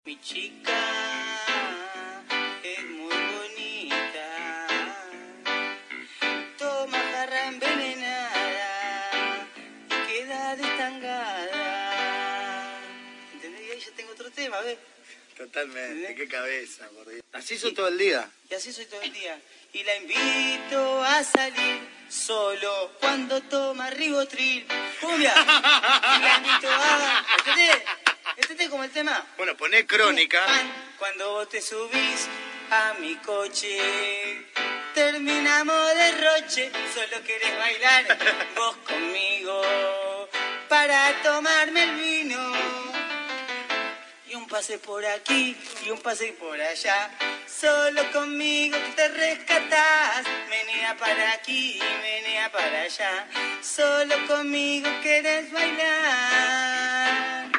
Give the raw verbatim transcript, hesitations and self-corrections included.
Mi chica es muy bonita, toma jarra envenenada y queda destangada. ¿Entendés? Y ahí ya tengo otro tema, ¿ves? Totalmente, ¿Entendés? qué cabeza, por Dios. Así son todo el día. Y así soy todo el día. Y la invito a salir solo cuando toma Rivotril. ¡Cumbia! Y la invito a... ¿Entendés? ¿Entendés como el tema? Bueno, poné crónica. Cuando vos te subís a mi coche, terminamos de roche, solo querés bailar vos conmigo para tomarme el vino. Y un pase por aquí y un pase por allá, solo conmigo te rescatás. Menea para aquí y menea para allá, solo conmigo querés bailar.